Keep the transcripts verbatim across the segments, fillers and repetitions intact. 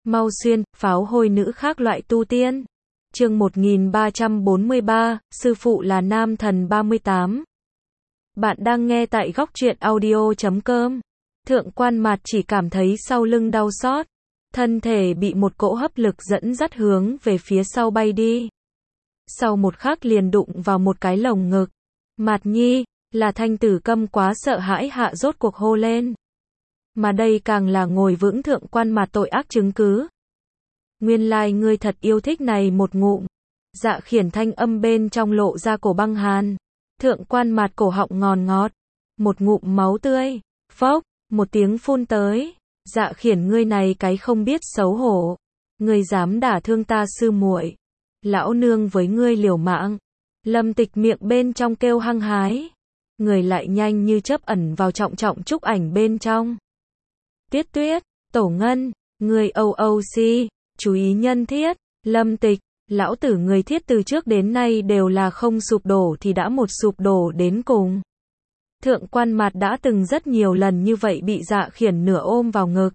Mau xuyên, pháo hôi nữ khác loại tu tiên. Chương một nghìn ba trăm bốn mươi ba, sư phụ là nam thần ba mươi tám. Bạn đang nghe tại góc truyện audio chấm com. Thượng Quan Mạt chỉ cảm thấy sau lưng đau xót, thân thể bị một cỗ hấp lực dẫn dắt hướng về phía sau bay đi. Sau một khắc liền đụng vào một cái lồng ngực. Mạt nhi, là Thanh Tử Câm quá sợ hãi hạ rốt cuộc hô lên. Mà đây càng là ngồi vững Thượng Quan Mạt tội ác chứng cứ. Nguyên lai ngươi thật yêu thích này một ngụm. Dạ Khiển thanh âm bên trong lộ ra cổ băng hàn. Thượng Quan Mạt cổ họng ngòn ngọt. Một ngụm máu tươi. Phốc, một tiếng phun tới. Dạ Khiển ngươi này cái không biết xấu hổ. Ngươi dám đả thương ta sư muội. Lão nương với ngươi liều mạng. Lâm Tịch miệng bên trong kêu hăng hái. Người lại nhanh như chớp ẩn vào trọng trọng trúc ảnh bên trong. Tuyết Tuyết, Tổ Ngân, người âu âu si, chú ý nhân thiết, Lâm Tịch, lão tử người thiết từ trước đến nay đều là không sụp đổ thì đã một sụp đổ đến cùng. Thượng Quan Mạt đã từng rất nhiều lần như vậy bị Dạ Khiển nửa ôm vào ngực.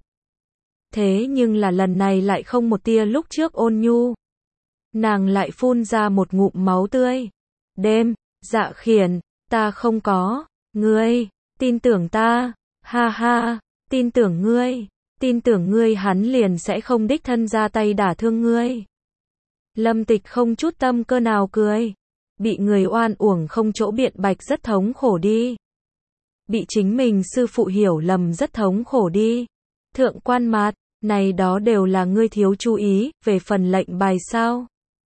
Thế nhưng là lần này lại không một tia lúc trước ôn nhu. Nàng lại phun ra một ngụm máu tươi. Đêm, Dạ Khiển, ta không có, ngươi, tin tưởng ta, ha ha, tin tưởng ngươi, tin tưởng ngươi hắn liền sẽ không đích thân ra tay đả thương ngươi. Lâm Tịch không chút tâm cơ nào cười, bị người oan uổng không chỗ biện bạch rất thống khổ đi. Bị chính mình sư phụ hiểu lầm rất thống khổ đi. Thượng Quan Mạt, này đó đều là ngươi thiếu chú ý, về phần lệnh bài sao?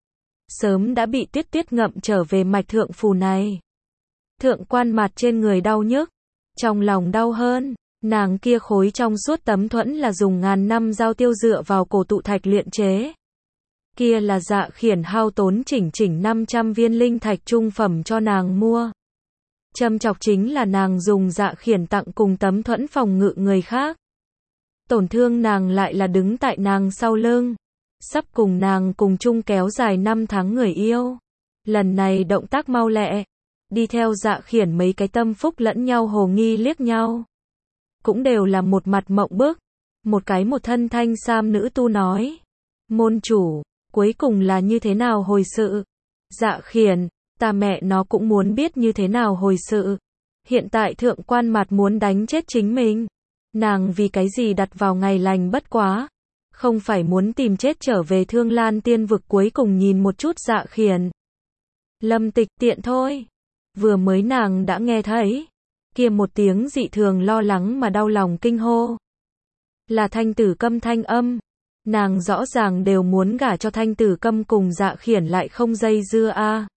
Sớm đã bị Tuyết Tuyết ngậm trở về mạch thượng phù này. Thượng Quan Mạt trên người đau nhức, trong lòng đau hơn, nàng kia khối trong suốt tấm thuẫn là dùng ngàn năm dao tiêu dựa vào cổ tụ thạch luyện chế. Kia là Dạ Khiển hao tốn chỉnh chỉnh năm trăm viên linh thạch trung phẩm cho nàng mua. Châm chọc chính là nàng dùng Dạ Khiển tặng cùng tấm thuẫn phòng ngự người khác. Tổn thương nàng lại là đứng tại nàng sau lưng. Sắp cùng nàng cùng chung kéo dài năm tháng người yêu. Lần này động tác mau lẹ. Đi theo Dạ Khiển mấy cái tâm phúc lẫn nhau hồ nghi liếc nhau. Cũng đều là một mặt mộng bức. Một cái một thân thanh sam nữ tu nói. Môn chủ, cuối cùng là như thế nào hồi sự? Dạ Khiển, ta mẹ nó cũng muốn biết như thế nào hồi sự. Hiện tại Thượng Quan Mạt muốn đánh chết chính mình. Nàng vì cái gì đặt vào ngày lành bất quá. Không phải muốn tìm chết trở về Thương Lan Tiên vực cuối cùng nhìn một chút Dạ Khiển. Lâm Tịch tiện thôi. Vừa mới nàng đã nghe thấy. Kia một tiếng dị thường lo lắng mà đau lòng kinh hô. Là Thanh Tử Câm thanh âm. Nàng rõ ràng đều muốn gả cho Thanh Tử Câm cùng Dạ Khiển lại không dây dưa a. À.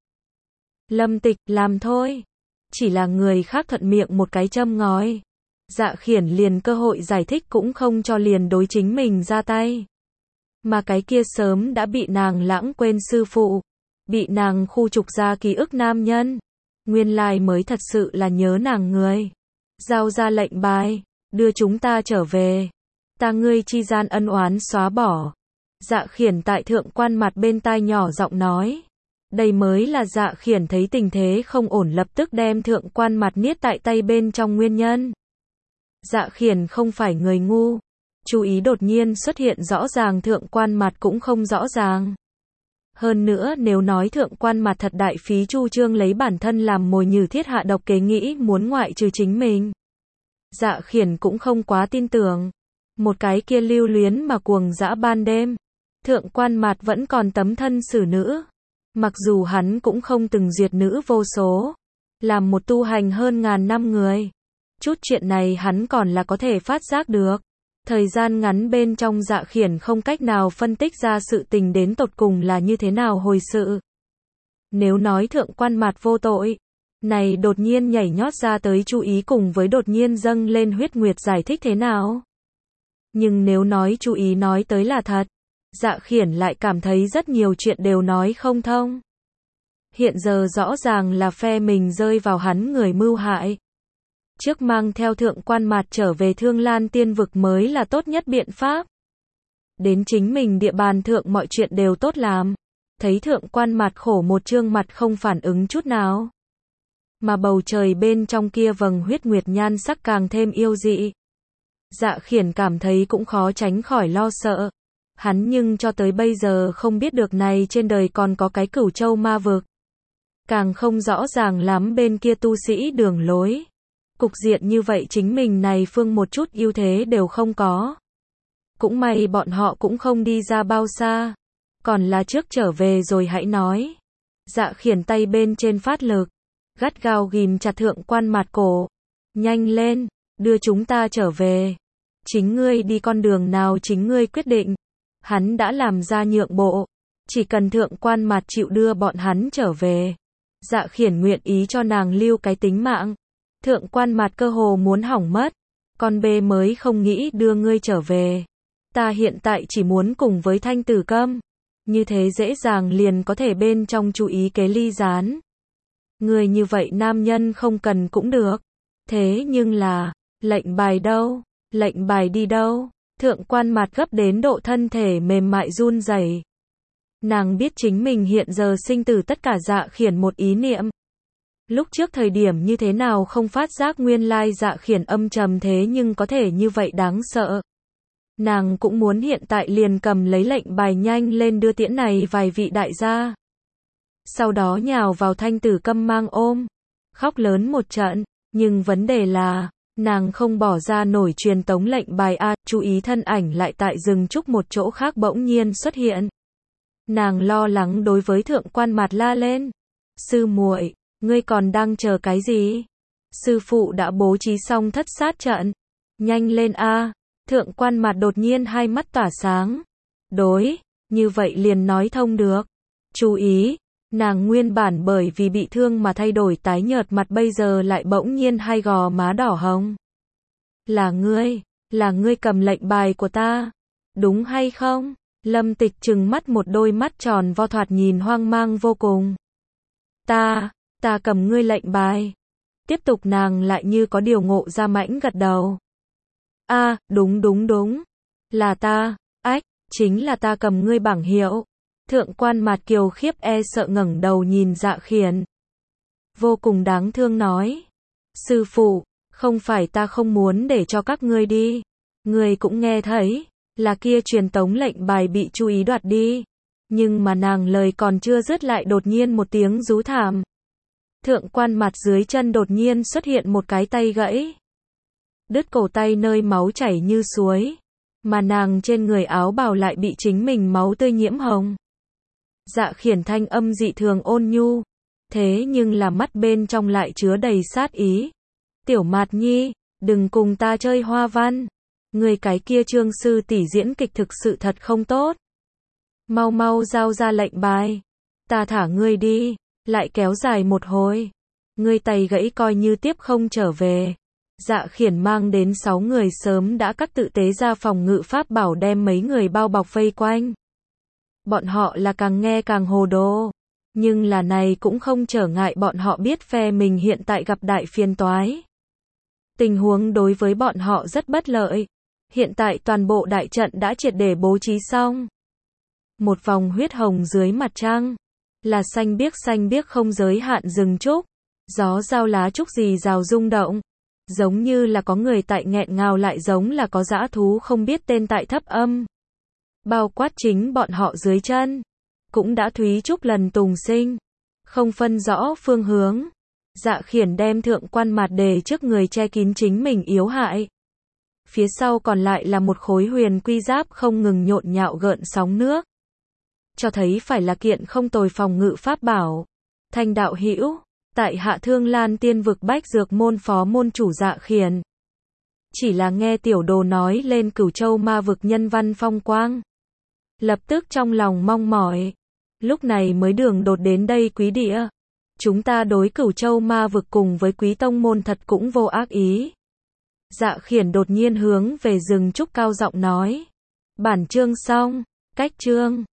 Lâm Tịch, làm thôi. Chỉ là người khác thuận miệng một cái châm ngòi. Dạ Khiển liền cơ hội giải thích cũng không cho liền đối chính mình ra tay. Mà cái kia sớm đã bị nàng lãng quên sư phụ. Bị nàng khu trục ra ký ức nam nhân. Nguyên lai mới thật sự là nhớ nàng người. Giao ra lệnh bài, đưa chúng ta trở về. Ta ngươi chi gian ân oán xóa bỏ. Dạ Khiển tại Thượng Quan Mạt bên tai nhỏ giọng nói. Đây mới là Dạ Khiển thấy tình thế không ổn lập tức đem Thượng Quan Mạt niết tại tay bên trong nguyên nhân. Dạ Khiển không phải người ngu. Chú ý đột nhiên xuất hiện rõ ràng Thượng Quan Mạt cũng không rõ ràng. Hơn nữa nếu nói Thượng Quan Mạt thật đại phí chu trương lấy bản thân làm mồi nhử thiết hạ độc kế nghĩ muốn ngoại trừ chính mình. Dạ Khiển cũng không quá tin tưởng. Một cái kia lưu luyến mà cuồng dã ban đêm. Thượng Quan Mạt vẫn còn tấm thân xử nữ. Mặc dù hắn cũng không từng duyệt nữ vô số. Làm một tu hành hơn ngàn năm người. Chút chuyện này hắn còn là có thể phát giác được. Thời gian ngắn bên trong Dạ Khiển không cách nào phân tích ra sự tình đến tột cùng là như thế nào hồi sự. Nếu nói Thượng Quan Mạt vô tội, này đột nhiên nhảy nhót ra tới chú ý cùng với đột nhiên dâng lên huyết nguyệt giải thích thế nào. Nhưng nếu nói chú ý nói tới là thật, Dạ Khiển lại cảm thấy rất nhiều chuyện đều nói không thông. Hiện giờ rõ ràng là phe mình rơi vào hắn người mưu hại. Trước mang theo Thượng Quan Mạt trở về Thương Lan Tiên vực mới là tốt nhất biện pháp. Đến chính mình địa bàn thượng mọi chuyện đều tốt làm. Thấy Thượng Quan Mạt khổ một trương mặt không phản ứng chút nào. Mà bầu trời bên trong kia vầng huyết nguyệt nhan sắc càng thêm yêu dị. Dạ Khiển cảm thấy cũng khó tránh khỏi lo sợ. Hắn nhưng cho tới bây giờ không biết được này trên đời còn có cái Cửu Châu ma vực. Càng không rõ ràng lắm bên kia tu sĩ đường lối. Cục diện như vậy chính mình này phương một chút ưu thế đều không có. Cũng may bọn họ cũng không đi ra bao xa. Còn là trước trở về rồi hãy nói. Dạ Khiển tay bên trên phát lực. Gắt gao ghim chặt Thượng Quan Mạt cổ. Nhanh lên, đưa chúng ta trở về. Chính ngươi đi con đường nào chính ngươi quyết định. Hắn đã làm ra nhượng bộ. Chỉ cần Thượng Quan Mạt chịu đưa bọn hắn trở về. Dạ Khiển nguyện ý cho nàng lưu cái tính mạng. Thượng Quan Mạt cơ hồ muốn hỏng mất. Con bê mới không nghĩ đưa ngươi trở về. Ta hiện tại chỉ muốn cùng với Thanh Tử Câm. Như thế dễ dàng liền có thể bên trong chú ý kế ly gián. Người như vậy nam nhân không cần cũng được. Thế nhưng là, lệnh bài đâu? Lệnh bài đi đâu? Thượng Quan Mạt gấp đến độ thân thể mềm mại run rẩy. Nàng biết chính mình hiện giờ sinh tử tất cả Dạ Khiển một ý niệm. Lúc trước thời điểm như thế nào không phát giác nguyên lai Dạ Khiển âm trầm thế nhưng có thể như vậy đáng sợ. Nàng cũng muốn hiện tại liền cầm lấy lệnh bài nhanh lên đưa tiễn này vài vị đại gia. Sau đó nhào vào Thanh Tử Câm mang ôm. Khóc lớn một trận. Nhưng vấn đề là, nàng không bỏ ra nổi truyền tống lệnh bài a, chú ý thân ảnh lại tại rừng trúc một chỗ khác bỗng nhiên xuất hiện. Nàng lo lắng đối với Thượng Quan Mạt la lên. Sư muội, ngươi còn đang chờ cái gì? Sư phụ đã bố trí xong thất sát trận. Nhanh lên a. Thượng Quan Mạt đột nhiên hai mắt tỏa sáng. Đối, như vậy liền nói thông được. Chú ý, nàng nguyên bản bởi vì bị thương mà thay đổi tái nhợt mặt bây giờ lại bỗng nhiên hai gò má đỏ hồng. Là ngươi, là ngươi cầm lệnh bài của ta. Đúng hay không? Lâm Tịch trừng mắt một đôi mắt tròn vo thoạt nhìn hoang mang vô cùng. Ta, ta cầm ngươi lệnh bài. Tiếp tục nàng lại như có điều ngộ ra mãnh gật đầu. A, à, đúng đúng đúng. Là ta, ách, chính là ta cầm ngươi bảng hiệu. Thượng Quan Mạt kiều khiếp e sợ ngẩng đầu nhìn Dạ Khiển. Vô cùng đáng thương nói. Sư phụ, không phải ta không muốn để cho các ngươi đi. Ngươi cũng nghe thấy, là kia truyền tống lệnh bài bị chú ý đoạt đi. Nhưng mà nàng lời còn chưa dứt lại đột nhiên một tiếng rú thảm. Thượng Quan Mạt dưới chân đột nhiên xuất hiện một cái tay gãy. Đứt cổ tay nơi máu chảy như suối. Mà nàng trên người áo bào lại bị chính mình máu tươi nhiễm hồng. Dạ Khiển thanh âm dị thường ôn nhu. Thế nhưng là mắt bên trong lại chứa đầy sát ý. Tiểu Mạt Nhi, đừng cùng ta chơi hoa văn. Người cái kia Trương sư tỷ diễn kịch thực sự thật không tốt. Mau mau giao ra lệnh bài. Ta thả ngươi đi. Lại kéo dài một hồi. Ngươi tay gãy coi như tiếp không trở về. Dạ Khiển mang đến sáu người sớm đã cắt tự tế ra phòng ngự pháp bảo đem mấy người bao bọc vây quanh. Bọn họ là càng nghe càng hồ đồ. Nhưng là này cũng không trở ngại bọn họ biết phe mình hiện tại gặp đại phiền toái. Tình huống đối với bọn họ rất bất lợi. Hiện tại toàn bộ đại trận đã triệt để bố trí xong. Một vòng huyết hồng dưới mặt trăng. Là xanh biếc xanh biếc không giới hạn rừng trúc. Gió rao lá trúc rì rào rung động. Giống như là có người tại nghẹn ngào lại giống là có dã thú không biết tên tại thấp âm. Bao quát chính bọn họ dưới chân. Cũng đã thúy trúc lần tùng sinh. Không phân rõ phương hướng. Dạ Khiển đem Thượng Quan Mạt đề trước người che kín chính mình yếu hại. Phía sau còn lại là một khối huyền quy giáp không ngừng nhộn nhạo gợn sóng nước. Cho thấy phải là kiện không tồi phòng ngự pháp bảo. Thanh đạo hữu, tại Hạ Thương Lan Tiên vực Bách Dược môn phó môn chủ Dạ Khiển. Chỉ là nghe tiểu đồ nói lên Cửu Châu ma vực nhân văn phong quang. Lập tức trong lòng mong mỏi. Lúc này mới đường đột đến đây quý địa. Chúng ta đối Cửu Châu ma vực cùng với quý tông môn thật cũng vô ác ý. Dạ Khiển đột nhiên hướng về rừng trúc cao giọng nói. Bản chương xong, cách chương.